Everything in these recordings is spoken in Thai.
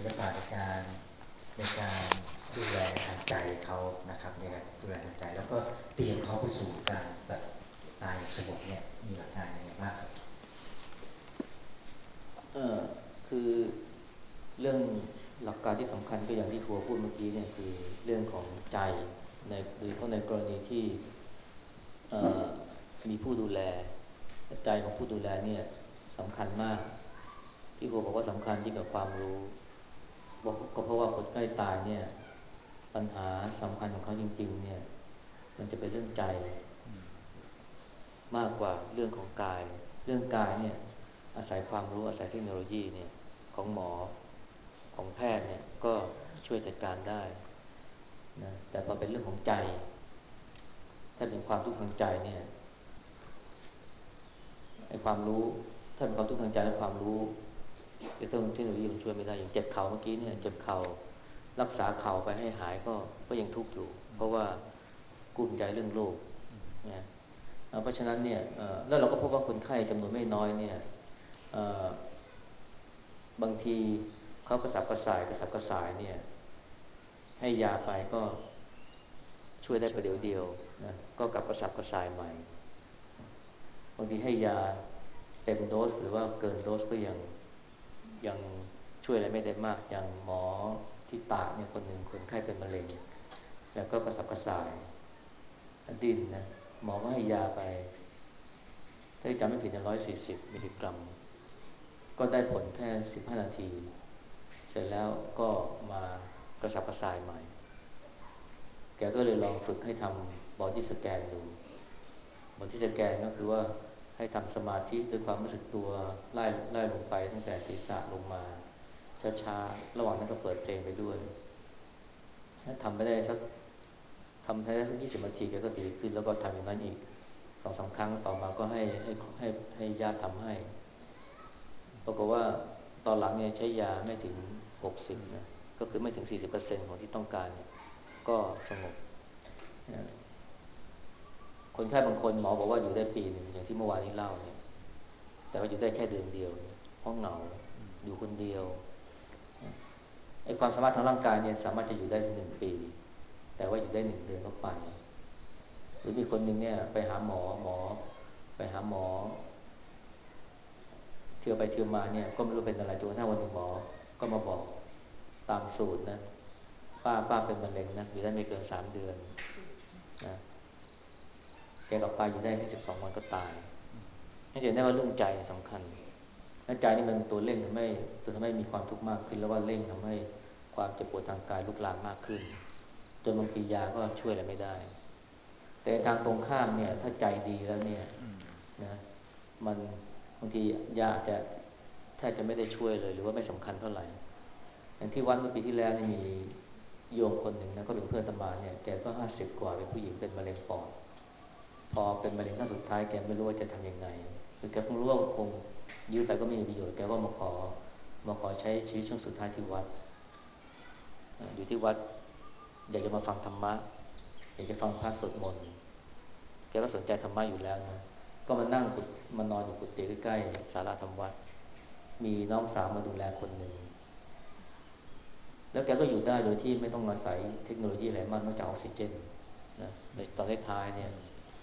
ศิลปะในการดูแลทางใจเขานะครับในการดูแลทางใจแล้วก็เตรียมเขาไปสู่การแบบตายสงบเนี่ยมีหลักการยังไงบ้างครับเออคือเรื่องหลักการที่สำคัญก็อย่างที่ครัวพูดเมื่อกี้เนี่ยคือเรื่องของใจในโดยเฉพาะในกรณีที่เอ่อมีผู้ดูแลใจของผู้ดูแลเนี่ยสำคัญมากที่ครัวบอกว่าสำคัญยิ่งกว่าความรู้บอกก็เพราะว่าคนใกล้ตายเนี่ยปัญหาสำคัญของเขาจริงๆเนี่ยมันจะเป็นเรื่องใจมากกว่าเรื่องของกายเรื่องกายเนี่ยอาศัยความรู้อาศัยเทคโนโลยีเนี่ยของหมอของแพทย์เนี่ยก็ช่วยจัดการได้นะแต่พอเป็นเรื่องของใจถ้าเป็นความทุกข์ทางใจเนี่ยไอ้ความรู้ถ้าเป็นความทุกข์ทางใจและความรู้เทคโนโลยีมันช่วยไม่ได้อย่างเจ็บเข่าเมื่อกี้เนี่ยเจ็บเข่ารักษาเข่าไปให้หายก็ยังทุกข์อยู่เพราะว่ากุ้มใจเรื่องโรคนะเพราะฉะนั้นเนี่ยแล้วเราก็พบว่าคนไข้จำนวนไม่น้อยเนี่ยบางทีเขากระสับกระส่ายเนี่ยให้ยาไปก็ช่วยได้ประเดี๋ยวเดียวนะก็กลับกระสับกระส่ายใหม่บางทีให้ยาเต็มโดสหรือว่าเกินโดสก็ยังช่วยอะไรไม่ได้มากอย่างหมอที่ตากเนี่ยคนหนึ่งคนไข้เป็นมะเร็งแล้วก็กระสับกระส่ายดิ้นนะหมอก็ให้ยาไปถ้าจำไม่ผิด140 มิลลิกรัมก็ได้ผลแค่15 นาทีเสร็จแล้วก็มากระสับกระส่ายใหม่แกก็เลยลองฝึกให้ทำบอดี้สแกนดูบอดี้สแกนก็คือว่าให้ทำสมาธิด้วยความรู้สึกตัวไล่ลงไปตั้งแต่ศีรษะลงมาช้าๆระหว่างนั้นก็เปิดเพลงไปด้วยถ้าทำไม่ได้สักทำให้ได้สัก20 นาทีแกก็ดีขึ้นแล้วก็ทำอย่างนั้นอีก2-3 ครั้งต่อมาก็ให้ญาติทำให้ปรากฏว่าตอนหลังเนี่ยใช้ยาไม่ถึง60นะก็คือไม่ถึง40%ของที่ต้องการก็สงบนะคนไข้บางคนหมอบอกว่าอยู่ได้ปีหนึ่งอย่างที่เมื่อวานนี้เล่าเนี่ยแต่ว่าอยู่ได้แค่เดือนเดียวเพราะเหงาอยู่คนเดียวไอ้ความสามารถทางร่างกายเนี่ยสามารถจะอยู่ได้ถึง1 ปีแต่ว่าอยู่ได้1 เดือนก็ไปหรือมีคนหนึ่งเนี่ยไปหาหมอไปหาหมอเที่ยวไปเที่ยวมาเนี่ยก็ไม่รู้เป็นอะไรจนกระทั่งวันหนึ่งหมอก็มาบอกตามสูตรนะป้าเป็นมะเร็งนะอยู่ได้ไม่เกิน3 เดือนนะแกกับป้าอยู่ได้แค่12 วันก็ตายให้เห็นได้ว่าเรื่องใจสำคัญและใจนี่มันเป็นตัวเร่งทำให้มีความทุกข์มากขึ้นแล้วว่าเร่งทำให้ความเจ็บปวดทางกายลุกลามมากขึ้นจนบางทียาก็ช่วยอะไรไม่ได้แต่ทางตรงข้ามเนี่ยถ้าใจดีแล้วเนี่ยนะมันบางทียาอาจจะแทบจะไม่ได้ช่วยเลยหรือว่าไม่สำคัญเท่าไหร่อย่างที่วัดเมื่อปีที่แล้วนี่มีโยมคนหนึ่งนะก็เป็นเพื่อนอาตมาเนี่ยแกก็50 กว่าเป็นผู้หญิงเป็นมะเร็งปอดพอเป็นมะเร็งครั้งสุดท้ายแกไม่รู้ว่าจะทำยังไงคือแกเพิ่งรู้ว่าคงยื้อไปก็ไม่มีประโยชน์แกก็มาขอใช้ชีวิตช่วงสุดท้ายที่วัดอยู่ที่วัดอยากจะมาฟังธรรมะอยากจะฟังพระสวดมนต์แกก็สนใจธรรมะอยู่แล้วนะก็มานั่งมานอนอยู่กุฏิใกล้ๆศาลาธรรมวัดมีน้องสาวมาดูแลคนหนึ่งแล้วแกก็อยู่ได้โดยที่ไม่ต้องอาศัยเทคโนโลยีอะไรมากนอกจากออกซิเจนนะในตอนท้ายๆเนี่ย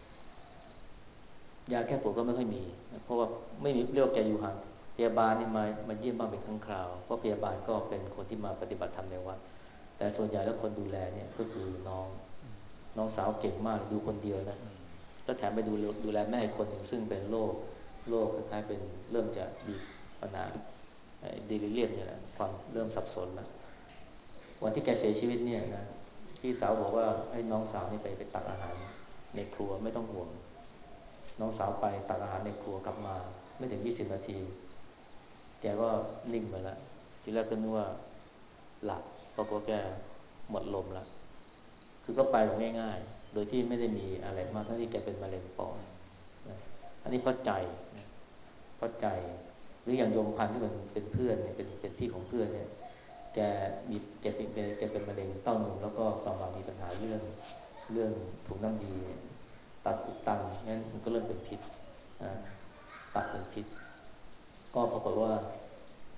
ยาแก้ปวดก็ไม่ค่อยมีนะเพราะว่าไม่มีเรียกว่าแกอยู่ห่างพยาบาลนี่มาเยี่ยมบ้างเป็นครั้งคราวเพราะพยาบาลก็เป็นคนที่มาปฏิบัติธรรมในวัดแต่ส่วนใหญ่แล้วคนดูแลเนี่ยก็คือน้องสาวเก่งมากดูคนเดียวนะแล้วแถมไปดูแลแม่อีกคนหนึ่งซึ่งเป็นโรคคล้ายๆเป็นเริ่มจะมีปัญหาเดลิเรียมเนี่ยแหละความเริ่มสับสนแล้ววันที่แกเสียชีวิตเนี่ยนะพี่สาวบอกว่าให้น้องสาวนี่ไปตักอาหารในครัวไม่ต้องห่วงน้องสาวไปตักอาหารในครัวกลับมาไม่ถึง20 นาทีแกก็นิ่งไปแล้วทีแรกก็นึกว่าหลับปรากฏแกหมดลมแล้วคือก็ไปแบบง่ายๆโดยที่ไม่ได้มีอะไรมากทั้งที่แกเป็นมะเร็งปอดนะอันนี้เพราะใจนะเพราะใจหรืออย่างโยมพันธุ์ที่เป็นเพื่อนเนี่ยเป็นพี่ของเพื่อนเนี่ยแกมีแกเป็นมะเร็งเต้านมแล้วก็ต่อมามีปัญหาเรื่องถุงน้ำดีเนี่ยตับอุดตันงั้นมันก็เริ่มเป็นพิษนะตับเป็นพิษก็ปรากฏว่า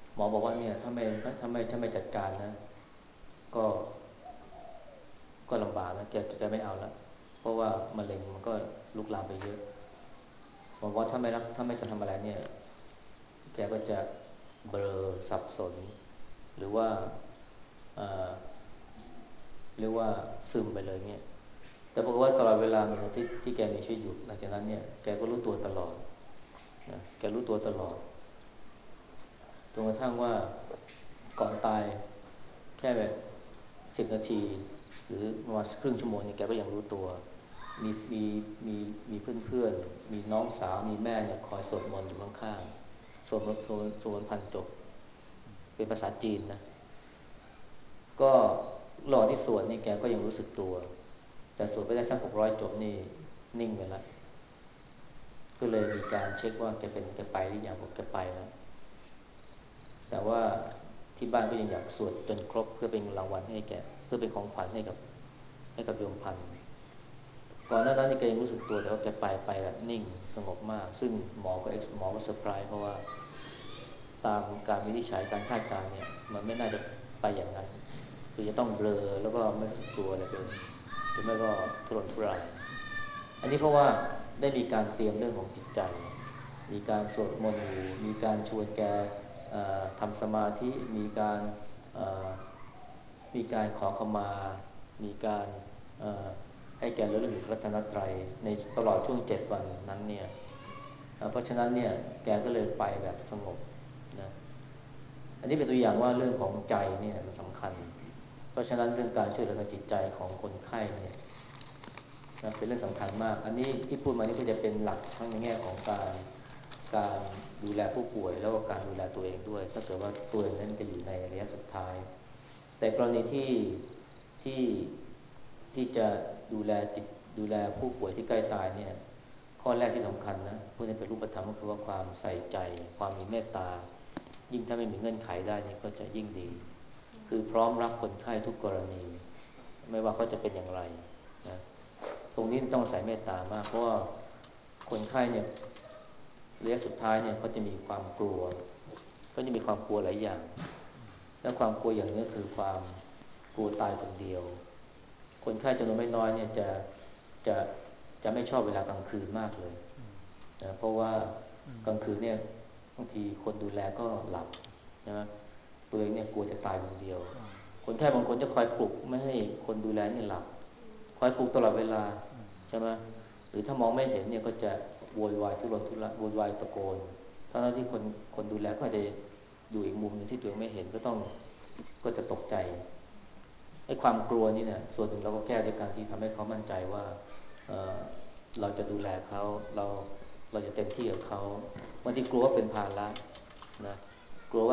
หมอบอกว่าเนี่ยถ้าไม่จัดการนะก็ ก็ลำบากแล้วแกไม่เอาแล้วเพราะว่ามะเร็งมันก็ลุกลามไปเยอะบอกว่าถ้าไม่จะทำอะไรเนี่ยแกก็จะเบลอสับสนหรือว่าเอ่อเรียกว่าซึมไปเลยเนี่ยแต่ปรากฏว่าตลอดเวลา1 อาทิตย์ที่แกมีชีวิตอยู่หลังจากนั้นเนี่ยแกก็รู้ตัวตลอดนะแกรู้ตัวตลอดจนกระทั่งว่าก่อนตายแค่แบบ10 นาทีหรือประมาณครึ่งชั่วโมงนี่แกก็ยังรู้ตัวมีมีมีมีเพื่อนๆมีน้องสาวมีแม่เนี่ยคอยสวดมนต์อยู่ข้างๆสวดมนต์พันจบเป็นภาษาจีนนะก็รอที่สวดนี่แกก็ยังรู้สึกตัวแต่สวดไปได้สัก600 จบนี่นิ่งไปแล้วก็เลยมีการเช็คว่าแกไปหรือยังบอกแกไปแล้วแต่ว่าที่บ้านก็ยังอยากสวดจนครบเพื่อเป็นรางวัลให้แกเพื่อเป็นของขวัญให้กับโยมพันธุ์ก่อนหน้านั้นนี่แกยังรู้สึกตัวแต่ว่าแกไปแบบนิ่งสงบมากซึ่งหมอก็เซอร์ไพรส์เพราะว่าตามการวินิจฉัยการคาดการณ์เนี่ยมันไม่น่าจะไปอย่างนั้นคือจะต้องเบลอแล้วก็ไม่รู้สึกตัวอะไรเลยหรือไม่ก็ทุรนทุรายอันนี้เพราะว่าได้มีการเตรียมเรื่องของจิตใจมีการสวดมนต์อยู่มีการชวนแกทำสมาธิเอ่อมีการขอขมามีการให้แกระลึกถึงพระรัตนตรัยในตลอดช่วง7 วันนั้นเนี่ยเพราะฉะนั้นเนี่ยแกก็เลยไปแบบสงบนะอันนี้เป็นตัวอย่างว่าเรื่องของใจเนี่ยมันสำคัญเพราะฉะนั้นเรื่องการช่วยเหลือทางจิตใจของคนไข้เนี่ยนะเป็นเรื่องสำคัญมากอันนี้ที่พูดมานี่ก็จะเป็นหลักทั้งในแง่ของการดูแลผู้ป่วยแล้วก็การดูแลตัวเองด้วยถ้าเกิดว่าตัวเองนั้นจะอยู่ในระยะสุดท้ายแต่กรณีที่ที่จะดูแลจิตดูแลผู้ป่วยที่ใกล้ตายเนี่ยข้อแรกที่สำคัญนะพูดให้เป็นรูปธรรมก็คือว่าความใส่ใจความมีเมตตายิ่งถ้าไม่มีเงื่อนไขได้นี่ก็จะยิ่งดีคือพร้อมรับคนไข้ทุกกรณีไม่ว่าเขาจะเป็นอย่างไรนะตรงนี้ต้องใส่เมตตามากเพราะว่าคนไข้เนี่ยระยะสุดท้ายเนี่ยเขาจะมีความกลัวก็จะมีความกลัวหลายอย่างและความกลัวอย่างนี้คือความกลัวตายคนเดียวคนไข้จำนวนไม่น้อยเนี่ยจะจะไม่ชอบเวลากลางคืนมากเลยนะเพราะว่ากลางคืนเนี่ยบางทีคนดูแลก็หลับใช่ไหมตัวเองเนี่ยกลัวจะตายคนเดียวคนไข้บางคนจะคอยปลุกไม่ให้คนดูแลนี่หลับคอยปลุกตลอดเวลาใช่ไหมหรือถ้ามองไม่เห็นเนี่ยก็จะโวยวายทุรนทุรายโวยวายตะโกนทั้งที่คนดูแลก็อาจจะอยู่อีกมุมหนึงที่ตัวเองไม่เห็นก็จะตกใจไอ้ความกลัวนี่เนี่ยส่วนหนึ่งเราก็แก้ด้วยการที่ทำให้เขามั่นใจว่าเเราจะดูแลเขาเราจะเต็มที่กับเขาบางทีกลัวว่าเป็นภาระนะกลัวว่า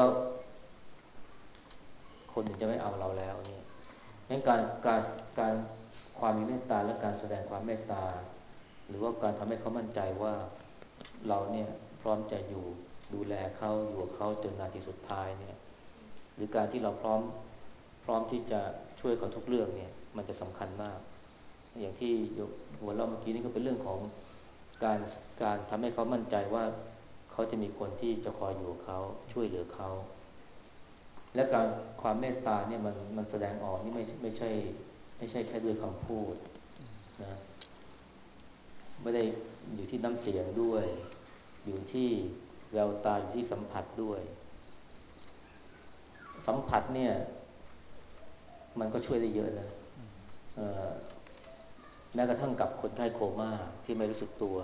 คนอื่นจะไม่เอาเราแล้วเนี่ยงั้นการความมีเมตตาและการแสดงความเมตตาหรือว่าการทำให้เขามั่นใจว่าเราเนี่ยพร้อมจะอยู่ดูแลเขาอยู่กับเขาจนนาทีสุดท้ายเนี่ยหรือการที่เราพร้อมที่จะช่วยเขาทุกเรื่องเนี่ยมันจะสำคัญมากอย่างที่หัวเราะเมื่อกี้นี่ก็เป็นเรื่องของการการทำให้เขามั่นใจว่าเขาจะมีคนที่จะคอยอยู่กับเขาช่วยเหลือเขาและการความเมตตาเนี่ยมันแสดงออกนี่ไม่ใช่แค่ด้วยคำพูดนะไม่ได้อยู่ที่น้ำเสียงด้วยอยู่ที่แววตาอยู่ที่สัมผัสด้วยสัมผัสเนี่ยมันก็ช่วยได้เยอะนะเอ่อแม้กระทั่งกับคนไข้โคม่าที่ไม่รู้สึกตัว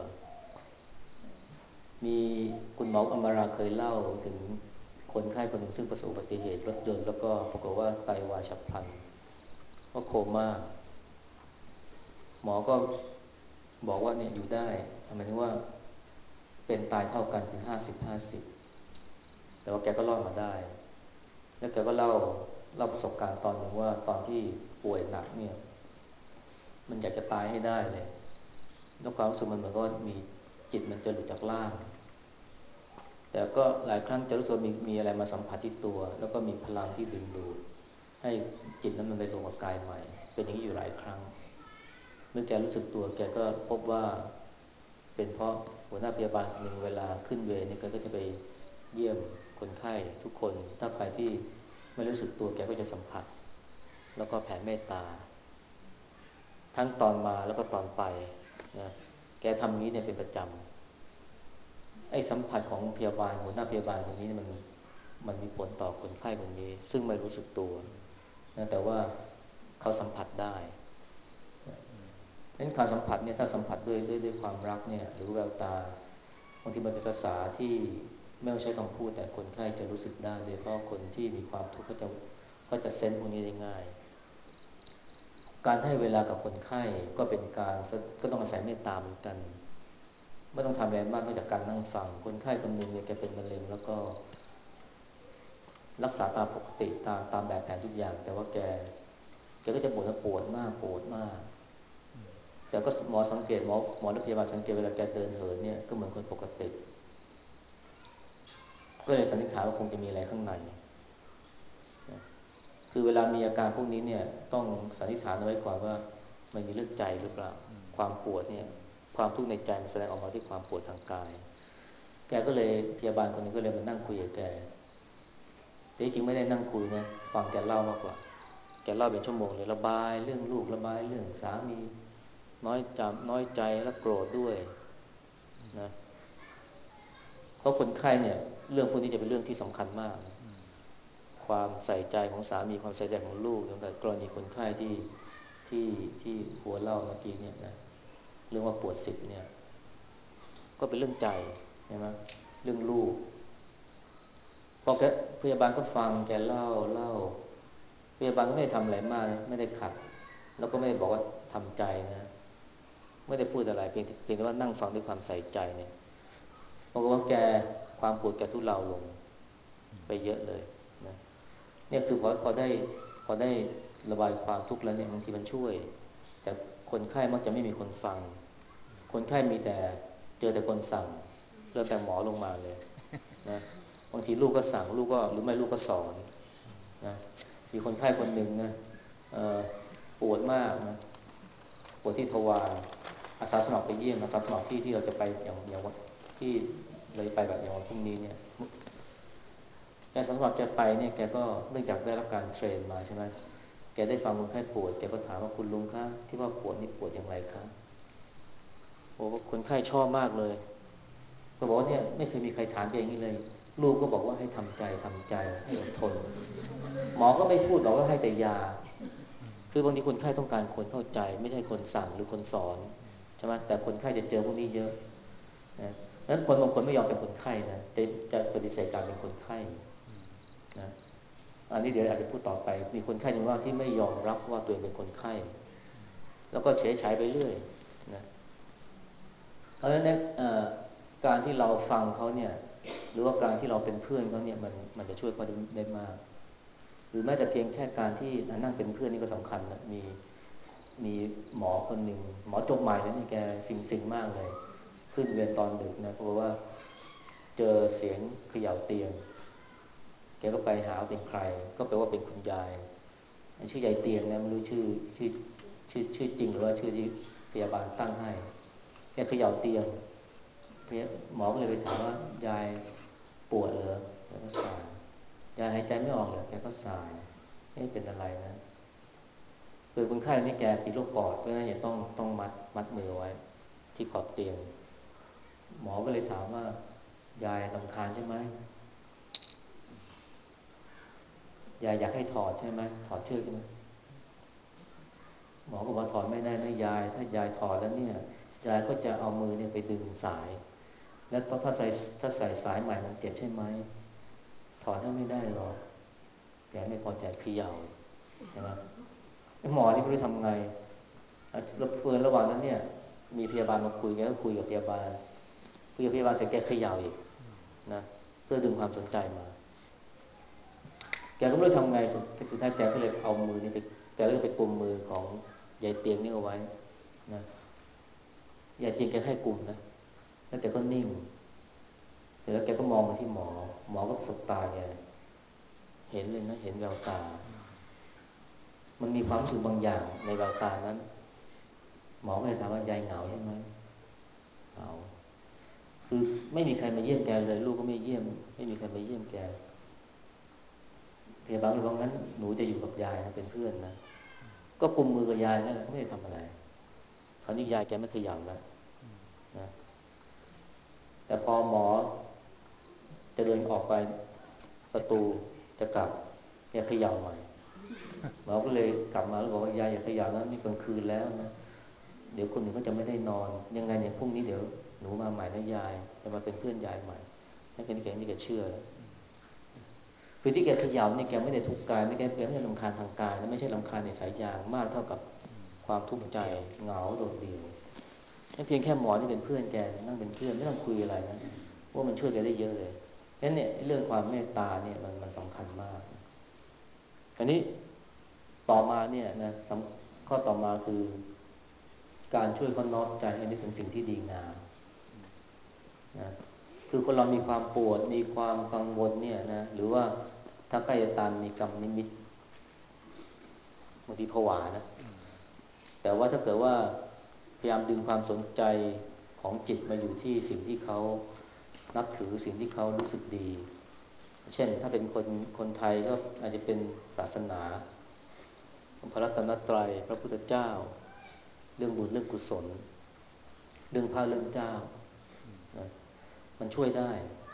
มีคุณหมออมราเคยเล่าถึงคนไข้คนหนึ่งซึ่งประสบอุบัติเหตุรถยนต์แล้วก็ปรากฏว่าไตวายฉับพลันว่าโคม่าหมอก็บอกว่าเนี่ยอยู่ได้หมายถึงว่าเป็นตายเท่ากันคือ50-50แต่ว่าแกก็รอดมาได้แล้วแกก็เล่าประสบการณ์ตอนหนึ่งว่าตอนที่ป่วยหนักเนี่ยมันอยากจะตายให้ได้เลยแล้วความรู้สึกมันเหมือนก็มีจิตมันจะหลุดจากร่างแต่ก็หลายครั้งจะรู้สึกมีอะไรมาสัมผัสที่ตัวแล้วก็มีพลังที่ดึงดูดให้จิตนั้นมันไปรวมกับกายใหม่เป็นอย่างนี้อยู่หลายครั้งเมื่อแกรู้สึกตัวแกก็พบว่าเป็นเพราะหัวหน้าพยาบาลคนหนึ่งเวลาขึ้นเวรเนี่ยแกก็จะไปเยี่ยมคคนไข้ทุกคนถ้าใครที่ไม่รู้สึกตัวแกก็จะสัมผัสแล้วก็แผ่เมตตาทั้งตอนมาแล้วก็ตอนไปนะแกทำนี้เนี่ยเป็นประจำไอ้สัมผัสของพยาบาลหัวหน้าพยาบาลคนนี้มันมีผลต่อคนไข้คนนี้ซึ่งไม่รู้สึกตัวนะแต่ว่าเขาสัมผัสได้นั้นการสัมผัสเนี่ยถ้าสัมผัสด้วยความรักเนี่ยหรือแววตาบางทีมันเป็นภาษาที่ไม่ต้องใช้คำพูดแต่คนไข้จะรู้สึกได้โดยเฉพาะคนที่มีความทุกข์เขาจะเซนส์พวกนี้ได้ง่ายการให้เวลากับคนไข้ก็เป็นการก็ต้องอาศัยเมตตาเหมือนกันไม่ต้องทำอะไรมากนอกจากการนั่งฟังคนไข้คนหนึ่งเนี่ยแกเป็นมะเร็งแล้วก็รักษาตามปกติตามแบบแผนทุกอย่างแต่ว่าแกก็จะบ่นว่าปวดมากปวดมากแต่ก็หมอสังเกตหมอและพยาบาลสังเกตเวลาแกเดินเหินเนี่ยก็เหมือนคนปกติก็เลยสันนิษฐานว่าคงจะมีอะไรข้างในคือเวลามีอาการพวกนี้เนี่ยต้องสันนิษฐานเอาไว้ก่อนว่ามันมีเรื่องใจหรือเปล่าความปวดเนี่ยความทุกข์ในใจมันแสดงออกมาที่ความปวดทางกายแกก็เลยพยาบาลคนนึงก็เลยมานั่งคุยกับแกแต่จริงๆไม่ได้นั่งคุยนะฟังแกเล่ามากกว่าแกเล่าเป็นชั่วโมงเลยระบายเรื่องลูกระบายเรื่องสามีน้อยใจและโกรธด้วยนะเพราะคนไข้เนี่ยเรื่องพวกนี้จะเป็นเรื่องที่สำคัญมากนะความใส่ใจของสามีความใส่ใจของลูกอย่างกรณีคนไข้ที่ที่หัวเล่าเมื่อกี้เนี่ยนะเรื่องว่าปวด10เนี่ยก็เป็นเรื่องใจใช่ไหมเรื่องลูกพอแกพยาบาลก็ฟังแกเล่าพยาบาลก็ไม่ได้ทำอะไรมากนะไม่ได้ขัดแล้วก็ไม่ได้บอกว่าทำใจนะไม่ได้พูดอะไรเพียงแต่ว่านั่งฟังด้วยความใส่ใจเนี่ยบอกว่าแกความปวดแกทุเลาลงไปเยอะเลยนะเนี่ยคือพอได้ระบายความทุกข์แล้วเนี่ยบางทีมันช่วยแต่คนไข้มักจะไม่มีคนฟังคนไข้มีแต่เจอแต่คนสั่งเริ่มแต่หมอลงมาเลยนะบางทีลูกก็สั่งลูกก็หรือไม่ลูกก็สอนนะมีคนไข้คนหนึ่งนะปวดมากนะปวดที่ทวารอาสาสมัครไปเยี่ยมอาสาสมัครที่เราจะไปอย่างวันที่เราจะไปแบบอย่างวันพรุ่งนี้เนี่ยอาสาสมัครจะไปเนี่ยแกก็เนื่องจากได้รับการเทรนมาใช่ไหมแกได้ฟังคนไข้ปวดแกก็ถามว่าคุณลุงคะที่ว่าปวดนี่ปวดอย่างไรคะโอ้คนไข้ชอบมากเลยก็บอกว่าเนี่ยไม่เคยมีใครถามแกอย่างนี้เลยลูกก็บอกว่าให้ทำใจให้อดทนหมอก็ไม่พูดหรอกว่าให้แต่ยาคือบางทีคนไข้ต้องการคนเข้าใจไม่ใช่คนสั่งหรือคนสอนใช่ไหมแต่คนไข้จะเจอพวกนี้เยอะนะนั้นคนบางคนไม่ยอมเป็นคนไข้นะจะปฏิเสธการเป็นคนไข้นะอันนี้เดี๋ยวอาจจะพูดต่อไปมีคนไข้จำนวนมากที่ไม่ยอมรับว่าตัวเองเป็นคนไข้แล้วก็เฉยฉายไปเรื่อยนะเพราะฉะนั้นเนี่ยการที่เราฟังเขาเนี่ยหรือว่าการที่เราเป็นเพื่อนเขาเนี่ยมันจะช่วยเขาได้มากหรือแม้แต่เพียงแค่การที่นั่งเป็นเพื่อนนี่ก็สำคัญนะมีหมอคนหนึ่งหมอจบใหม่แล้วนี่แกสิงมากเลยขึ้นเวรตอนดึกนะเพราะว่าเจอเสียงเขย่าเตียงแกก็ไปหาเป็นใครก็แปลว่าเป็นคุณยายชื่อยายเตียงนะไม่รู้ชื่อจริงหรือว่าชื่อที่พยาบาลตั้งให้แกเขย่าเตียงหมอก็เลยไปถามว่ายายปวดเหรอแกก็สายยายหายใจไม่ออกเหรอแกก็สายไม่เป็นอะไรนะคือคนไข้นี่แกเป็นโรคปอดเพราะฉะนั้นอย่าต้องมัดมือไว้ที่ขอบเตียงหมอก็เลยถามว่ายายรำคาญใช่ไหมยายอยากให้ถอดใช่ไหมถอดเชือกใช่ไหมหมอก็บอกถอดไม่ได้นะยายถ้ายายถอดแล้วเนี่ยยายก็จะเอามือเนี่ยไปดึงสายแล้วถ้าใส่สายใหม่มันเจ็บใช่ไหมถอดไม่ได้หรอกแกไม่พอใจเขย่าใช่ไหมหมอนี่ไม่รู้ทำไงแล้วเพื่อนระหว่างนั้นเนี่ยมีพยาบาลมาคุยแกก็คุยกับพยาบาลเสร็จแกเขย่าอีกนะเพื่อดึงความสนใจมาแกก็ไม่รู้ทำไงสุดท้ายแกก็เลยเอามือนี่ไปแกก็ไปกุมมือของยายเตียงนี่เอาไว้นะยายเตียงแกให้กุมนะแล้วแกก็นิ่งเสร็จแล้วแกก็มองมาที่หมอก็สบตาแกเห็นเลยนะเห็นแววตามันมีความรู้สึกบางอย่างในแววตานั้นหมอก็เลยถามว่ายายเหงาใช่ไหมเหงาคือไม่มีใครมาเยี่ยมแกเลยลูกก็ไม่เยี่ยมไม่มีใครมาเยี่ยมแกพยาบาลเลยว่างั้นหนูจะอยู่กับยายนะเป็นเพื่อนนะก็กุมมือกับยายนั่นแหละก็ไม่ได้ทำอะไรคราวนี้ยายแกไม่ขยับแล้วนะแต่พอหมอจะเดินออกไปประตูจะกลับแกเขย่าใหม่หมอก็เลยกลับมาแล้วบอกว่ายายอย่าเขย่านะนี่กลางคืนแล้วนะเดี๋ยวคนอื่นก็จะไม่ได้นอนยังไงเนี่ยพรุ่งนี้เดี๋ยวหนูมาใหม่นะยายจะมาเป็นเพื่อนยายใหม่ให้เป็นแกนี่แกเชื่อแล้วคือที่แกเขย่านี่แกไม่ได้ทุกข์กายไม่แกไม่ได้รำคาญทางกายและไม่ใช่รำคาญในสายยางมากเท่ากับความทุกข์ใจเหงาโดดเดี่ยวเพียงแค่หมอที่เป็นเพื่อนแกนั่งเป็นเพื่อนไม่ต้องคุยอะไรนะว่ามันช่วยแกได้เยอะเลยงั้นเนี่ยเรื่องความเมตตาเนี่ยมันสำคัญมากอันนี้ต่อมาเนี่ยนะข้อต่อมาคือการช่วยเขาน้อมใจให้นึกถึงสิ่งที่ดีงามนะคือคนเรามีความปวดมีความกังวลเนี่ยนะหรือว่าถ้าใกล้จะตายมีกรรมนิมิตบางทีผวานะแต่ว่าถ้าเกิดว่าพยายามดึงความสนใจของจิตมาอยู่ที่สิ่งที่เขานับถือสิ่งที่เขารู้สึกดีเช่นถ้าเป็นคนไทยก็อาจจะเป็นศาสนาพระรัตนตรัยพระพุทธเจ้าเรื่องบุญเรื่องกุศลเรื่องพระเรื่องเจ้านะมันช่วยได้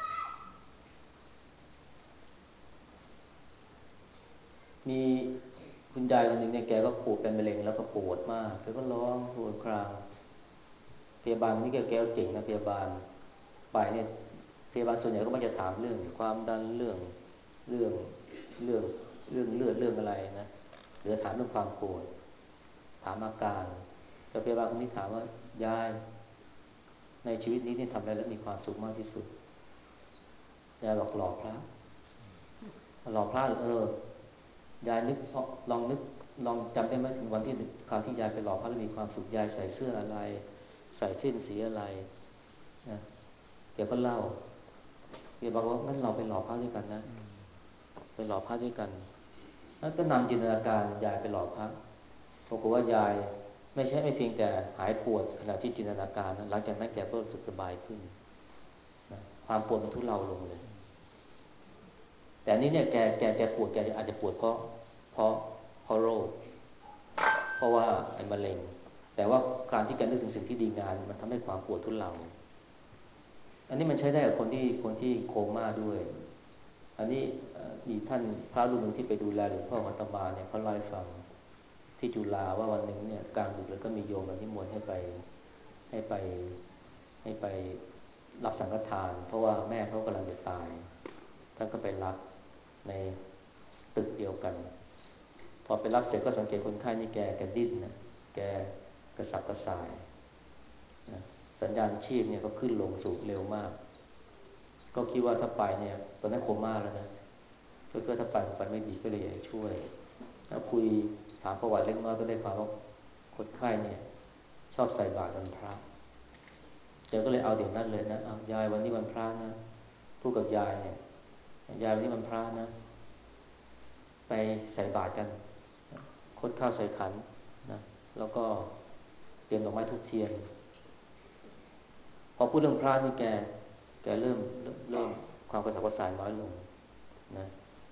มีคุณยายคนหนึ่งเนี่ยแกก็ป่วยเป็นมะเร็งแล้วก็ปวดมากแกก็ร้องครวญครางพยาบาลนี่แกเก่งนะพยาบาลไปเนี่ยพยาบาลส่วนใหญ่ก็มักจะถามเรื่องความดันเรื่องเรื่องเรื่องเลือดเรื่องอะไรนะหรือถามเรื่องความปวดถามอาการแต่พยาบาลคนนี้ถามว่ายายในชีวิตนี้เนี่ยทำอะไรแล้วมีความสุขมากที่สุดยายบอกหล่อพระหล่อพระยายนึกลองนึกลองจำได้ไหมถึงวันที่คราวที่ยายไปหล่อพระแล้วมีความสุขยายใส่เสื้ออะไรใส่เส้นสีอะไรนะแกก็เล่าแกบอกว่างั้นเราไปหล่อพระด้วยกันนะไปหล่อพระด้วยกันแล้วก็นำจินตนาการยายไปหล่อพระปรากฏว่ายายไม่เพียงแต่หายปวดขณะที่จินตนาการนะหลังจากนั้นแกก็รู้สึกสบายขึ้นนะความปวดมันทุเลาลงเลยแต่นี้เนี่ยแกปวดแกอาจจะปวดเพราะเพราะโรคเพราะว่าไอ้มะเร็งแต่ว่าการที่แกนึกถึงสิ่งที่ดีงามมันทำให้ความปวดทุเลาอันนี้มันใช้ได้กับคนที่โคม่าด้วยอันนี้มีท่านพระรูปหนึ่งที่ไปดูแลหลวงพ่อของอาตมาเนี่ยเขาเล่าให้ฟังที่จุฬาว่าวันหนึ่งเนี่ยกลางดึกแล้วก็มีโยมมานิมนต์ให้ไปให้ไปรับสังฆทานเพราะว่าแม่เขากำลังจะตายท่านก็ไปรับในตึกเดียวกันพอไปรับเสร็จก็สังเกตคนไข้นี่แกดิ้นนะแกกระสับกระส่ายนะสัญญาณชีพเนี่ยก็ขึ้นลงสูงเร็วมากก็คิดว่าถ้าไปเนี่ยตอนนั้นโคม่าแล้วนะก็คิดว่าถ้าไปไม่ดีก็เลยอยากช่วยถ้าคุยถามประวัติเล็กน้อยก็ได้ความว่าคนไข้เนี่ยชอบใส่บาตรวันพระแกก็เลยเอาเดี๋ยวนั้นเลยนะเอายายวันนี้วันพระนะพูดกับยายเนี่ยยายวันนี้วันพระนะไปใส่บาตรกันคดข้าวใส่ขันนะแล้วก็เตรียมดอกไม้ธูปเทียนพอพูดเรื่องพระนี่แกเริ่มความกระสับกระส่ายน้อยลงนะ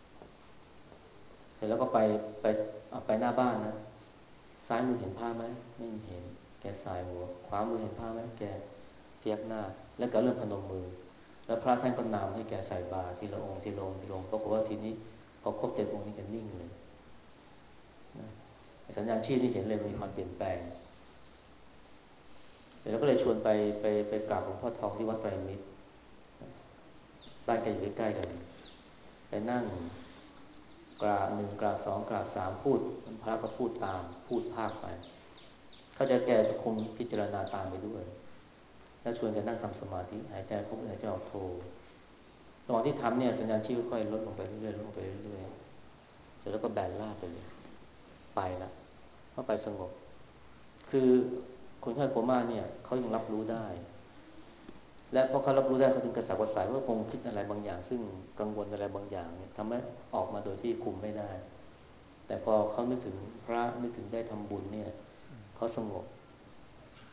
เสร็จแล้วก็ไปหน้าบ้านนะซ้ายมือเห็นผ้าไหมไม่เห็นแกสายหัวขวามือเห็นผ้าไหมแกเทียบหน้าแล้วก็เริ่มพนมมือแล้วพระท่านก็นำให้แกใส่บาตรทีละองค์ทีละองค์ทีละองค์ปรากฏว่าทีนี้พอครบ7 องค์นี่แกนิ่งเลยนะสัญญาณชีพที่เห็นเลยมีความเปลี่ยนแปลงแล้วก็เลยชวนไปกราบหลวงพ่อทองที่วัดไตรมิตรบ้านแกอยู่ใกล้ๆกันไปนั่งกราบ1กราบ2กราบ3พูดพระก็พูดตามพูดภาคไปเขาจะแกคงพิจารณาตามไปด้วยแล้วชวนกันนั่งทำสมาธิหายใจเข้าหายใจออกโทระหว่างที่ทำเนี่ยสัญญาณชีพค่อยลดลงไปเรื่อยๆลดลงไปเรื่อยๆเสร็จแล้วก็แบนราบไปเลยไปละเข้าไปสงบคือคนไข้โคม่าเนี่ยเขายังรับรู้ได้และพอเขารับรู้ได้เขาถึงกระสับกระส่ายว่าคงคิดอะไรบางอย่างซึ่งกังวลอะไรบางอย่างเนี่ยทำให้ออกมาโดยที่คุมไม่ได้แต่พอเขานึกถึงพระนึกถึงได้ทำบุญเนี่ยเขาสงบ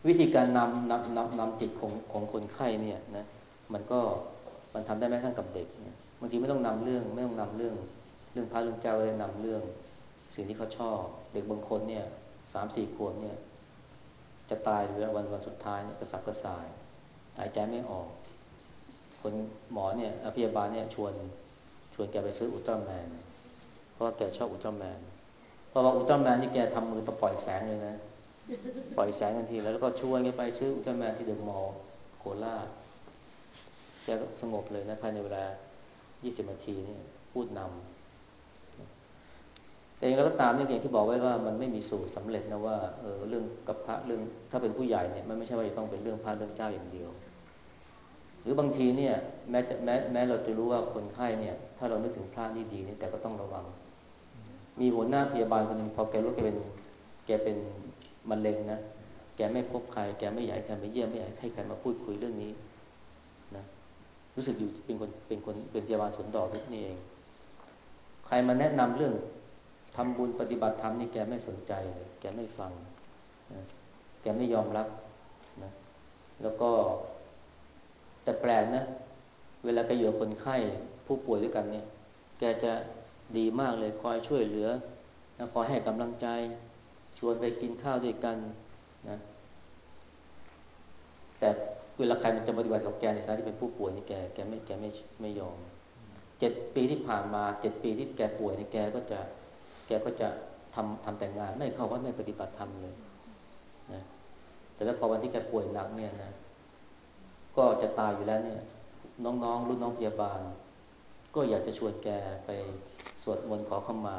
วิธีการนำจิตของคนไข้เนี่ยนะมันก็มันทำได้แม้กระทั่งกับเด็กนะบางทีไม่ต้องนำเรื่องไม่ต้องนำเรื่องพระเรื่องเจ้าเลยนำเรื่องสิ่งที่เขาชอบเด็กบางคนเนี่ย3-4 ขวบเนี่ยจะตายอยู่แล้ววันสุดท้ายเนี่ยกระสับกระส่ายหายใจไม่ออกคนหมอเนี่ยพยาบาลเนี่ยชวนแกไปซื้ออุลตร้าแมนเพราะว่าแกชอบอุลตร้าแมนเพราะว่าอุลตร้าแมนนี่แกทำมือตะปล่อยแสงเลยนะปล่อยแสงทันทีแล้วก็ชวนแกไปซื้ออุลตร้าแมนที่เดอะมอลล์โคราชแกก็สงบเลยนะภายในเวลา20 นาทีนี่พูดนำแต่อย่างไรก็ตามเนี่ยอย่างที่บอกไว้ว่ามันไม่มีสูตรสำเร็จนะว่าเรื่องกับพระเรื่องถ้าเป็นผู้ใหญ่เนี่ยมันไม่ใช่ว่าจะต้องเป็นเรื่องพระเรื่องเจ้าอย่างเดียวหรือบางทีเนี่ยแม้เราจะรู้ว่าคนไข้เนี่ยถ้าเรานึกถึงพระนี่ดีเนี่ยแต่ก็ต้องระวังมีหัวหน้าพยาบาลคนหนึ่งพอแกรู้แกเป็นมะเร็งนะแกไม่พบใครแกไม่อยากให้ใครมาเยี่ยมไม่อยากให้ใครมาพูดคุยเรื่องนี้นะรู้สึกอยู่เป็นพยาบาลสวนดอกนี่เองใครมาแนะนำเรื่องทำบุญปฏิบัติธรรมนี่แกไม่สนใจเลยแกไม่ฟังนะแกไม่ยอมรับนะแล้วก็แต่แปลกนะเวลาแกอยู่กับคนไข้ผู้ป่วยด้วยกันเนี่ยแกจะดีมากเลยคอยช่วยเหลือนะคอยให้กำลังใจชวนไปกินข้าวด้วยกันนะแต่เวลาใครมันจะปฏิบัติกับแกในฐานะที่เป็นผู้ป่วยนี่แกไม่ยอม7 ปีที่ผ่านมา7 ปีที่แกป่วยนี่แกก็จะทำแต่งงานไม่เข้าวัดไม่ปฏิบัติธรรมเลยนะแต่แล้วพอวันที่แกป่วยหนักเนี่ยนะก็จะตายอยู่แล้วเนี่ยน้องๆรุ่นน้องพยาบาลก็อยากจะชวนแกไปสวดมนต์ขอขมา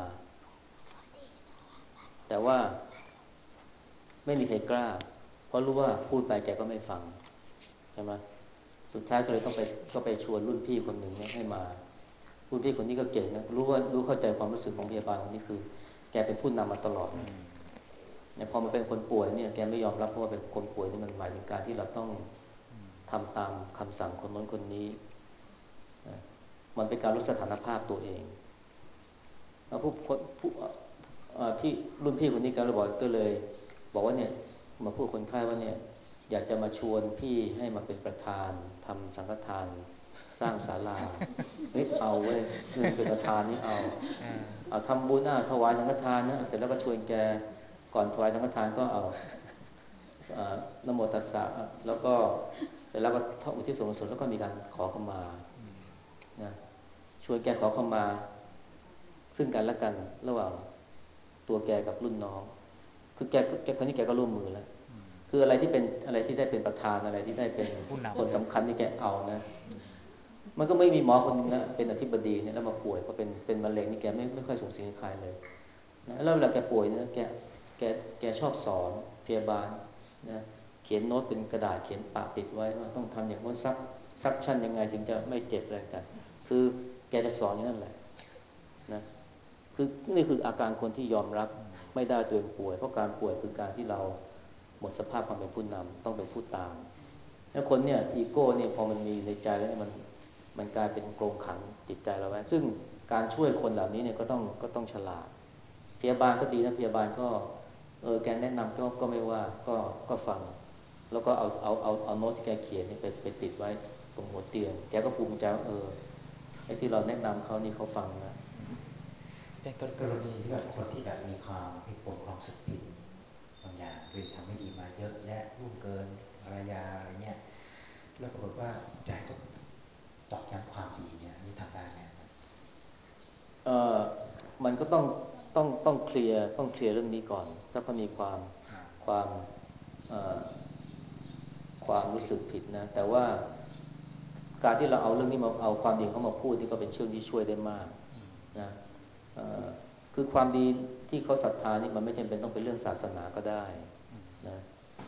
แต่ว่าไม่มีใครกล้าเพราะรู้ว่าพูดไปแกก็ไม่ฟังใช่ไหมสุดท้ายก็เลยก็ไปชวนรุ่นพี่คนหนึ่งเนี่ยให้มารุ่นพี่คนนี้ก็เก่งนะรู้เข้าใจความรู้สึกของพยาบาลคนนี้คือแกเป็นผู้นำมาตลอดเนี่ยพอมาเป็นคนป่วยเนี่ยแกไม่ยอมรับเพราะว่าเป็นคนป่วยนี่มันหมายถึงการที่เราต้องทำตามคำสั่งคนโน้นคนนี้นะมันเป็นการลดสถานภาพตัวเองแล้วผู้พี่รุ่นพี่คนนี้ก็เลยบอกว่าเนี่ยมาพูดคนไข้ว่าเนี่ยอยากจะมาชวนพี่ให้มาเป็นประธานทำสังฆทานสร้างศาลาเฮ้ยเอาเว้ยเรื่องเป็นประธานนี่เอาทำบุญถวายสังฆทานนะเสร็จแล้วก็ชวนแกก่อนถวายสังฆทานก็เอานะโมตัสสะแล้วก็เสร็จแล้วก็ท่องอุทิศส่วนกุศลแล้วก็มีการขอขมานะชวนแกขอขมาซึ่งกันและกันระหว่างตัวแกกับรุ่นน้องคือแกคราวนี้แกก็ร่วมมือแล้วคืออะไรที่เป็นอะไรที่ได้เป็นประธานอะไรที่ได้เป็นผู้นคนสำคัญที่แกเอานะมันก็ไม่มีหมอคนนึงนะเป็นอธิบดีเนี่ยแล้วมาป่วยเพราะเป็นมะเร็งนี่แกไม่ค่อยสูงสิงกับใครเลยนะแล้วเวลาแกป่วยเนี่ยแกชอบสอนพยาบาลนะเขียนโน้ตเป็นกระดาษเขียนปะปิดไว้ว่าต้องทำอย่างโน้นซักชั่นยังไงถึงจะไม่เจ็บอะไรกันคือแกจะสอนอย่างนั้นแหละนะคือนี่คืออาการคนที่ยอมรับไม่ได้ตัวเองป่วยเพราะการป่วยคือการที่เราหมดสภาพความเป็นผู้นำต้องเป็นผู้ตามแล้วคนเนี่ยอีโก้เนี่ยพอมันมีในใจแล้วเนี่ยมันกลายเป็นกรงขังจิตใจเราไว้ซึ่งการช่วยคนเหล่านี้เนี่ยก็ต้องฉลาดพยาบาลก็ดีนะพยาบาลก็แกแนะนำก็ไม่ว่าก็ฟังแล้วก็เอาโน้ตที่แกเขียนเนี่ยไปติดไว้ตรงหัวเตียงแกก็ภูมิใจว่าไอ้ที่เราแนะนำเขานี่เขาฟังนะแต่กรณีที่แบบคนที่แบบมีความผิดปกความสึกผิดบางอย่างคือทำไม่ดีมาเยอะแยะล่วงเกินภรรยาอะไรเงี้ยแล้วปรากฏว่าใจก็ตอกย้ำความดีเนี่ยนี่ทำได้ไหมเอ่อมันก็ต้องเคลียร์เรื่องนี้ก่อนถ้าเขามีความเอ่อความรู้สึกผิดนะแต่ว่าการที่เราเอาเรื่องนี้มาเอาความดีเขามาพูดนี่ก็เป็นเชื่องที่ช่วยได้มากนะเอ่อคือความดีที่เขาศรัทธานี่มันไม่จำเป็นต้องเป็นเรื่องศาสนาก็ได้นะ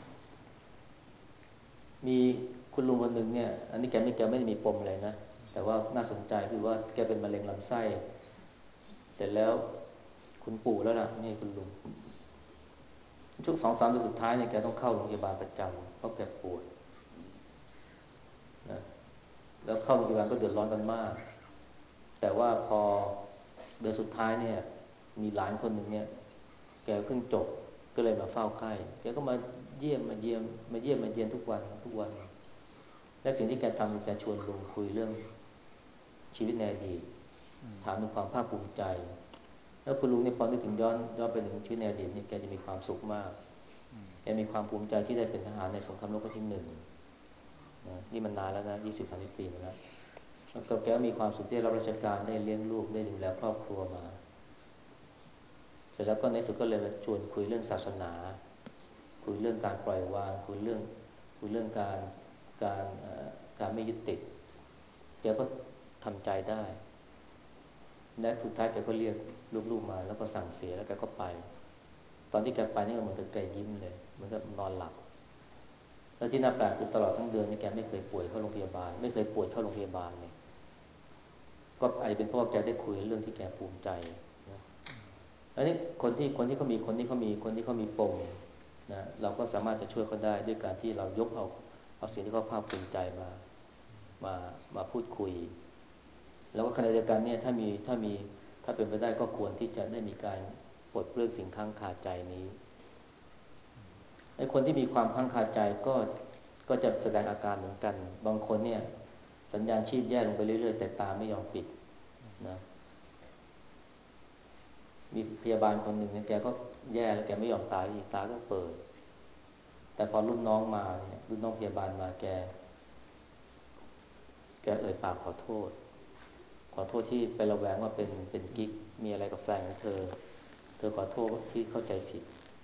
มีคุณลุงคนหนึ่งเนี่ยอันนี้แกไม่ได้มีปมอะไรนะแต่ว่าน่าสนใจคือว่าแกเป็นมะเร็งลำไส้เสร็จแล้วคุณปู่แล้วล่ะนี่คุณลุงช่วง2-3 เดือนสุดท้ายเนี่ยแกต้องเข้าโรงพยาบาลประจำเพราะแกปวดนะแล้วเข้าโรงพยาบาลก็เดือดร้อนกันมากแต่ว่าพอเดือนสุดท้ายเนี่ยมีหลานคนหนึ่งเนี่ยแกเพิ่งจบก็เลยมาเฝ้าไข้แกก็มาเยี่ยมมาเยี่ยมมาเยี่ยมมาเยียนทุกวันทุกวันและสิ่งที่แกทำคือแกชวนลุงคุยเรื่องชีวิตในอดีตถามถึงความภาคภูมิใจแล้วคุณลุงเนี่ยพอนึกถึงย้อนไปถึงชีวิตในอดีตนี่แกจะมีความสุขมากแกมีความภูมิใจที่ได้เป็นทหารในสงครามโลกครั้งที่หนึ่งนะนี่มันนานแล้วนะ20-30 ปีมาแล้วแล้วก็แกมีความสุขที่ได้รับราชการได้เลี้ยงลูกได้ดูแลครอบครัวมาเสร็จแล้วก็ในสุดก็เลยมาชวนคุยเรื่องศาสนาคุยเรื่องการปล่อยวางคุยเรื่องการการไม่ยึดติดแกก็ทำใจได้และสุดท้ายแกก็เรียกลูกๆมาแล้วก็สั่งเสียแล้วแกก็ไปตอนที่แกไปนี่ก็เหมือนกับแกยิ้มเลยเหมือนกับนอนหลับแล้วที่น่าแปลกคือตลอดทั้งเดือนนี่แกไม่เคยป่วยเข้าโรงพยาบาลไม่เคยป่วยเข้าโรงพยาบาลเลยก็อาจจะเป็นเพราะว่าแกได้คุยเรื่องที่แกภูมิใจนะอันนี้คนที่เขามีปมนะเราก็สามารถจะช่วยเขาได้ด้วยการที่เรายกเอาสิ่งที่เขาภาคภูมิใจมามาพูดคุยแล้วก็ขณะเดียวกันเนี่ยถ้าเป็นไปได้ก็ควรที่จะได้มีการปลดเปลื้องสิ่งค้างคาใจนี้ไอ้คนที่มีความค้างคาใจก็จะแสดงอาการเหมือนกันบางคนเนี่ยสัญญาณชีพแย่ลงไปเรื่อยๆแต่ตาไม่ยอมปิดนะมีพยาบาลคนหนึ่งเนี่ยแกก็แย่แล้วแกไม่ยอมตายอีกตาก็เปิดแต่พอรุ่นน้องมาเนี่ยรุ่นน้องพยาบาลมาแกเอ่ยปากขอโทษที่ไประแวงว่าเป็นกิ๊กมีอะไรกับแฟนของเธอขอโทษที่เข้าใจผิด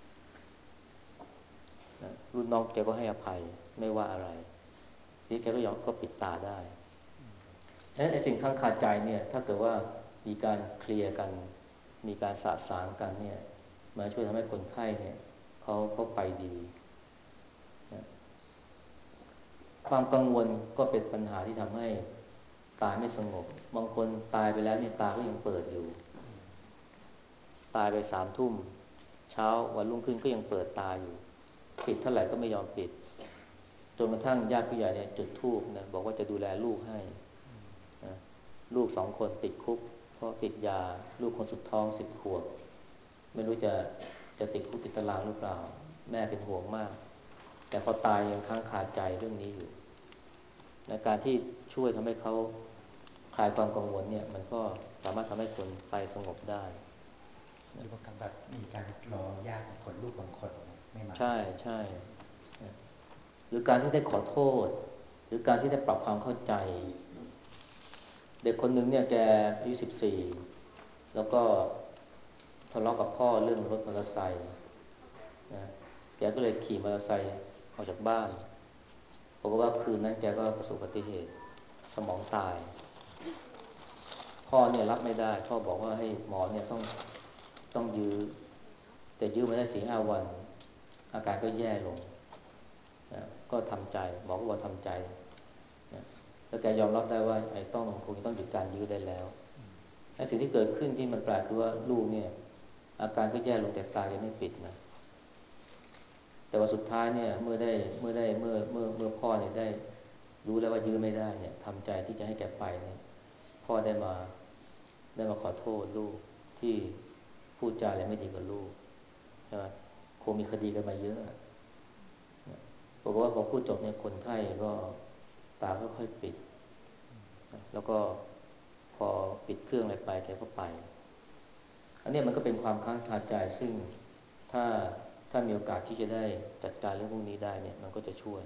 นะรุ่นน้องแกก็ให้อภัยไม่ว่าอะไรนี่แกก็ยอมก็ปิดตาได้ไอ้สิ่งข้างคาใจเนี่ยถ้าเกิดว่ามีการเคลียร์กันมีการสะสางกันเนี่ยมาช่วยทำให้คนไข้เนี่ยเขาไปดีนะความกังวลก็เป็นปัญหาที่ทำให้ตายไม่สงบบางคนตายไปแล้วเนี่ยตาก็ยังเปิดอยู่ตายไป3 ทุ่มเช้าวันรุ่งขึ้นก็ยังเปิดตาอยู่ปิดเท่าไหร่ก็ไม่ยอมปิดจนกระทั่งญาติผู้ใหญ่เนี่ยจุดธูปนะบอกว่าจะดูแลลูกให้นะลูก2 คนติดคุกเพราะติดยาลูกคนสุดท้อง10 ขวบไม่รู้จะติดคุกติดตารางหรือเปล่าแม่เป็นห่วงมากแต่พอตายยังค้างคาใจเรื่องนี้อยู่ในการที่ช่วยทำให้เขาคลายความกังวลเนี่ยมันก็สามารถทำให้คนไปสงบได้หรือว่าการแบบมีการรอญาติบางคนลูกบางคนไม่มาสักใช่ทีใช่หรือการที่ได้ขอโทษหรือการที่ได้ปรับความเข้าใจเด็กคนหนึ่งเนี่ยแกอายุ14แล้วก็ทะเลาะกับพ่อเรื่องรถมอเตอร์ไซค์นะแกก็เลยขี่มอเตอร์ไซค์ออกจากบ้านบอกว่าคืนนั้นแกก็ประสบอุบัติเหตุสมองตายพ่อเนี่ยรับไม่ได้พ่อบอกว่าให้หมอเนี่ยต้องยื้อแต่ยื้อมาได้4-5 วันอาการก็แย่ลงนะก็ทำใจหมอก็บอกทำใจนะแล้วแกยอมรับได้ว่าไอ้คงต้องหยุดการยื้อได้แล้วไอ้สิ่งที่เกิดขึ้นที่มันแปลกคือว่าลูกเนี่ยอาการก็แย่ลงแต่ตายังไม่ปิดนะแต่ว่าสุดท้ายเนี่ยเมื่อพ่อเนี่ยได้รู้แล้วว่ายื้อไม่ได้เนี่ยทำใจที่จะให้แกไปเนี่ยพ่อได้มาขอโทษลูกที่พูดจาอะไรไม่ดีกับลูกใช่ไหมคงมีคดีกันมาเยอะบอกว่าพอพูดจบเนี่ยคนไข้ก็ตาค่อยๆปิดแล้วก็พอปิดเครื่องอะไรไปแกก็ไปอันนี้มันก็เป็นความค้างคาใจซึ่งถ้าถ้ามีโอกาสที่จะได้จัดการเรื่องพวกนี้ได้เนี่ยมันก็จะช่วย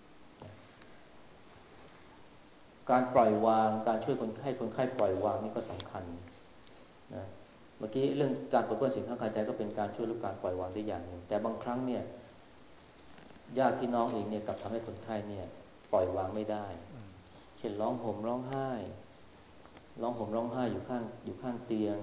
การปล่อยวางการช่วยคนไข้ปล่อยวางนี่ก็สำคัญนะเมื่อกี้เรื่องการปลดเปลื้องสิ่งข้างคาใจก็เป็นการช่วยลดการปล่อยวางได้อย่างหนึ่งแต่บางครั้งเนี่ยญาติพี่น้องเองเนี่ยกลับทำให้คนไข้เนี่ยปล่อยวางไม่ได้เช่นร้องห่มร้องไห้อยู่ข้างเตียง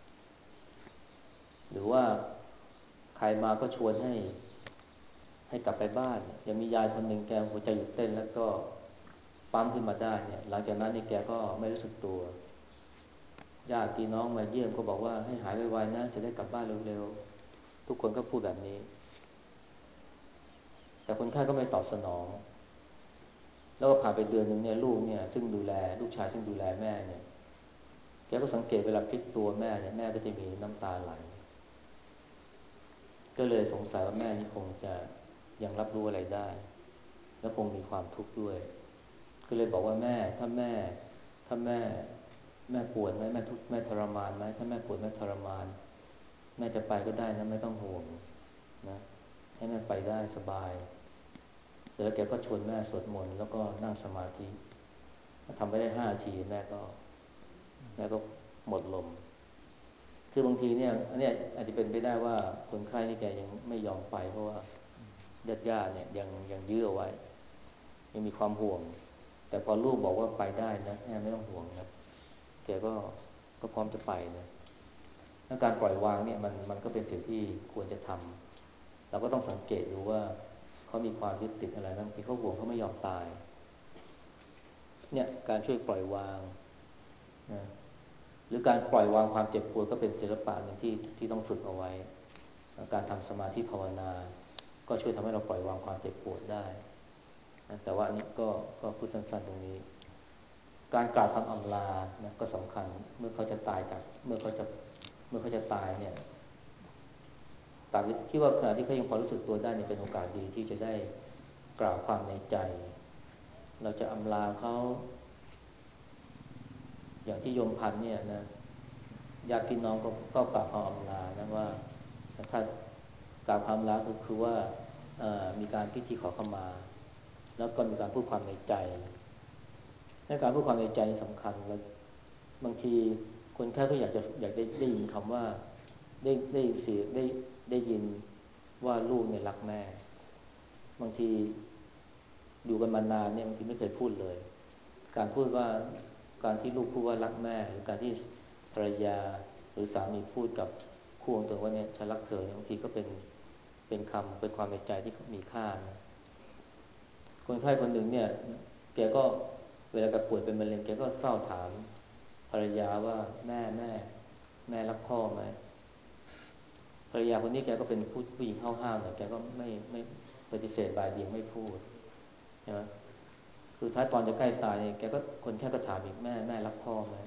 หรือว่าใครมาก็ชวนให้กลับไปบ้านยังมียายคนหนึ่งแกหัวใจหยุดเต้นแล้วก็ปั๊มขึ้นมาได้เนี่ยหลังจากนั้นนี่แกก็ไม่รู้สึกตัวญาติพี่น้องมาเยี่ยมก็บอกว่าให้หายไวๆนะจะได้กลับบ้านเร็วๆทุกคนก็พูดแบบนี้แต่คนไข้ก็ไม่ตอบสนองแล้วก็ผ่านไป1 เดือนเนี่ยลูกเนี่ยซึ่งดูแลลูกชายซึ่งดูแลแม่เนี่ยแกก็สังเกตเวลาพลิกตัวแม่เนี่ยแม่ก็จะมีน้ำตาไหลก็เลยสงสัยว่าแม่นี่คงจะยังรับรู้อะไรได้แล้วคงมีความทุกข์ด้วยก็เลยบอกว่าแม่ถ้าแม่ปวดไหมแม่ทุกข์แม่ทรมานไหมถ้าแม่ปวดแม่ทรมานแม่จะไปก็ได้นะไม่ต้องห่วงนะให้แม่ไปได้สบายเสร็จแล้วแกก็ชวนแม่สวดมนต์แล้วก็นั่งสมาธิทำไปได้5 นาทีแม่ก็หมดลมคือบางทีเนี่ยอันเนี้ยอาจจะเป็นไปได้ว่าคนไข้นี่แกยังไม่ยอมไปเพราะว่าญาติเนี่ยยังยื้อเอาไว้ยังมีความห่วงแต่พอลูกบอกว่าไปได้นะแม่ไม่ต้องห่วงนะแกก็พร้อมจะไปนะและการปล่อยวางเนี่ยมันก็เป็นสิ่งที่ควรจะทำเราก็ต้องสังเกตดูว่าเขามีความยึดติดอะไรบางทีเขาห่วงเขาไม่ยอมตายเนี่ยการช่วยปล่อยวางนะหรือการปล่อยวางความเจ็บปวดก็เป็นศิลปะหนึ่งที่ต้องฝึกเอาไว้การทำสมาธิภาวนาก็ช่วยทำให้เราปล่อยวางความเจ็บปวดได้นะแต่ว่าอันนี้ก็พูดสั้นๆตรงนี้การกล่าวคำอำลานะก็สำคัญเมื่อเขาจะตายจากเมื่อเขาจะตายเนี่ยตามคิดว่าขณะที่เขายังพอรู้สึกตัวได้เนี่ยเป็นโอกาสดีที่จะได้กล่าวความในใจเราจะอำลาเขาอย่างที่โยมพันธุ์เนี่ยนะญาติพี่น้องก็กล่าวคำอำลานะว่าถ้ากล่าวคำอำลาคือว่ามีการพิธีขอขมาแล้วก็มีการพูดความในใจในการพูดความในใจสำคัญแล้วบางทีคนไข้ก็อยากได้ยินคำว่าได้ยินเสียงได้ยินว่าลูกเนี่ยรักแม่บางทีอยู่กันมานานเนี่ยบางทีไม่เคยพูดเลยการพูดว่าการที่ลูกพูดว่ารักแม่หรือการที่ภรรยาหรือสามีพูดกับคู่ของตัวว่าเนี่ยฉันรักเธอเนี่ยบางทีก็เป็นคำเป็นความในใจที่มีค่านะคนไข้คนหนึ่งเนี่ยแกก็เวลาแกป่วยเป็นมะเร็งแกก็เฝ้าถามภรรยาว่าแม่รักพ่อไหมภรรยาคนนี้แกก็เป็นผู้หญิงห้าวๆแต่แกก็ไม่ปฏิเสธบ่ายเบี่ยงไม่พูดใช่ไหมคือท้ายตอนจะใกล้ตายเนี่ยแกก็คนแค่ก็ถามอีกแม่รักพ่อไหม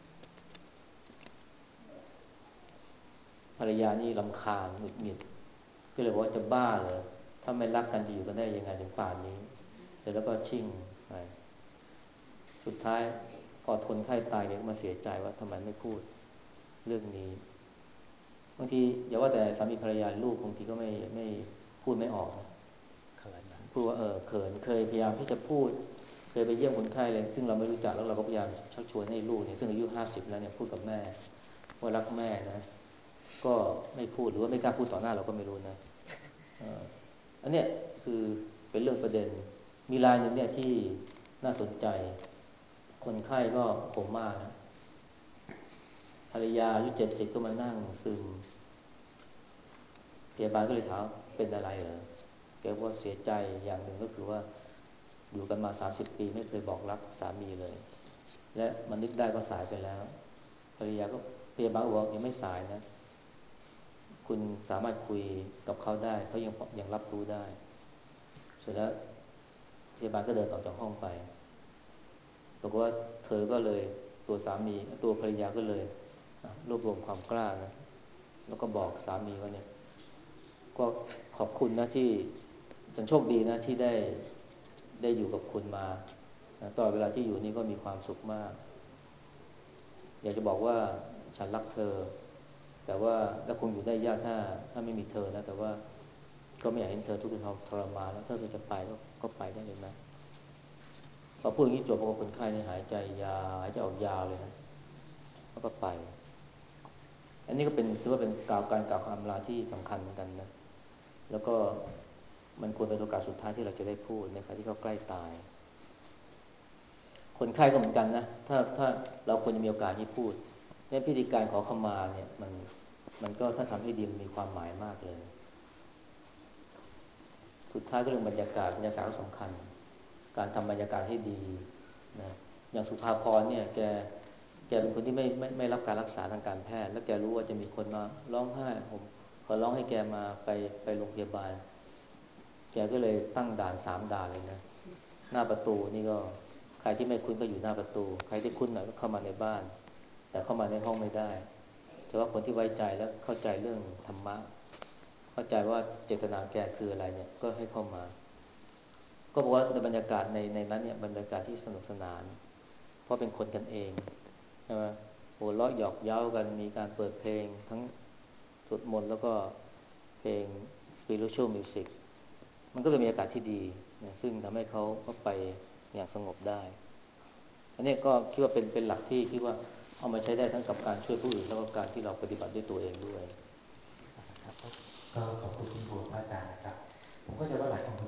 ภรรยานี่รำคาญหงุดหงิดก็เลยบอกว่าจะบ้าเหรอถ้าไม่รักกันจะอยู่กันได้ยังไงถึงป่านนี้เสร็จแล้วก็ชิ่งไปสุดท้ายพอคนไข้ตายแกก็มาเสียใจว่าทำไมไม่พูดเรื่องนี้บางทีอย่าว่าแต่สามีภรรยาลูกบางทีก็ไม่พูดไม่ออกนะเขินนะพูดว่าเขินเคยพยายามที่จะพูดเคยไปเยี่ยมคนไข้เลยซึ่งเราไม่รู้จักแล้วเราก็พยายามชักชวนให้ลูกเนี่ยซึ่งอายุ50แล้วเนี่ยพูดกับแม่ว่ารักแม่นะก็ไม่พูดหรือว่าไม่กล้าพูดต่อหน้าเราก็ไม่รู้นะอันเนี้ยคือเป็นเรื่องประเด็นมีรายหนึ่งเนี่ยที่น่าสนใจคนไข้ก็โคม่านะภรรยาอายุ70ก็มานั่งซึมพยาบาลก็เลยถามเป็นอะไรเหรอแกว่าเสียใจอย่างหนึ่งก็คือว่าอยู่กันมา30 ปีไม่เคยบอกรักสามีเลยและมันนึกได้ก็สายไปแล้วภรรยาก็พยาบาลก็บอกยังไม่สายนะคุณสามารถคุยกับเขาได้เขายังรับรู้ได้เสร็จแล้วพยาบาลก็เดินออกจากห้องไปบอกว่าเธอก็เลยตัวสามีตัวภรรยาก็เลยรวบรวมความกล้านะแล้วก็บอกสามีว่าเนี่ยก็ขอบคุณนะที่ฉันโชคดีนะที่ได้อยู่กับคุณมาตลอดเวลาที่อยู่นี่ก็มีความสุขมากอยากจะบอกว่าฉันรักเธอแต่ว่าและคงอยู่ได้ยากถ้าไม่มีเธอนะแต่ว่าก็ไม่อยากเห็นเธอทุกข์ทรมานแล้วถ้าเธอจะไปก็ไปได้เลยนะพอพูดอย่างนี้จบพอคนไข้เนี่ยหายใจยาวหายใจออกยาวเลยนะแล้วก็ไปอันนี้ก็เป็นถือว่าเป็นการกล่าวคำอำลาที่สำคัญเหมือนกันนะแล้วก็มันควรเป็นโอกาสสุดท้ายที่เราจะได้พูดในขณะที่เขาใกล้ตายคนไข้ก็เหมือนกันนะถ้าเราควรจะมีโอกาสที่พูดในพิธีการขอขมาเนี่ยมันก็ถ้าทำให้ดีมันมีความหมายมากเลยสุดท้ายก็เรื่องบรรยากาศก็สำคัญการทำบรรยากาศให้ดีนะอย่างสุภาพรเนี่ยแกเป็นคนที่ไม่รับการรักษาทางการแพทย์แล้วแกรู้ว่าจะมีคนมาร้องไห้ผมขอร้องให้แกมาไปโรงพยาบาลแกก็เลยตั้งด่าน3 ด่านเลยนะหน้าประตูนี่ก็ใครที่ไม่คุ้นก็อยู่หน้าประตูใครที่คุ้นหน่อยก็เข้ามาในบ้านแต่เข้ามาในห้องไม่ได้เฉพาะคนที่ไว้ใจและเข้าใจเรื่องธรรมะเข้าใจว่าเจตนาแกคืออะไรเนี่ยก็ให้เข้ามาก็บอกว่าในบรรยากาศในนั้นเนี่ยบรรยากาศที่สนุกสนานเพราะเป็นคนกันเองใช่ไหมหัวเราะหยอกเย้ากันมีการเปิดเพลงทั้งสวดมนต์แล้วก็เพลง spiritual music มันก็เลยมีอากาศที่ดีนะซึ่งทำให้เขาไปอย่างสงบได้อันนี้ก็คิดว่าเป็นหลักที่คิดว่าเอามาใช้ได้ทั้งกับการช่วยผู้อื่นแล้วก็การที่เราปฏิบัติด้วยตัวเองด้วยครับก็ขอบคุณคุณครูพระอาจารย์นะครับผมก็จะว่าหลายคน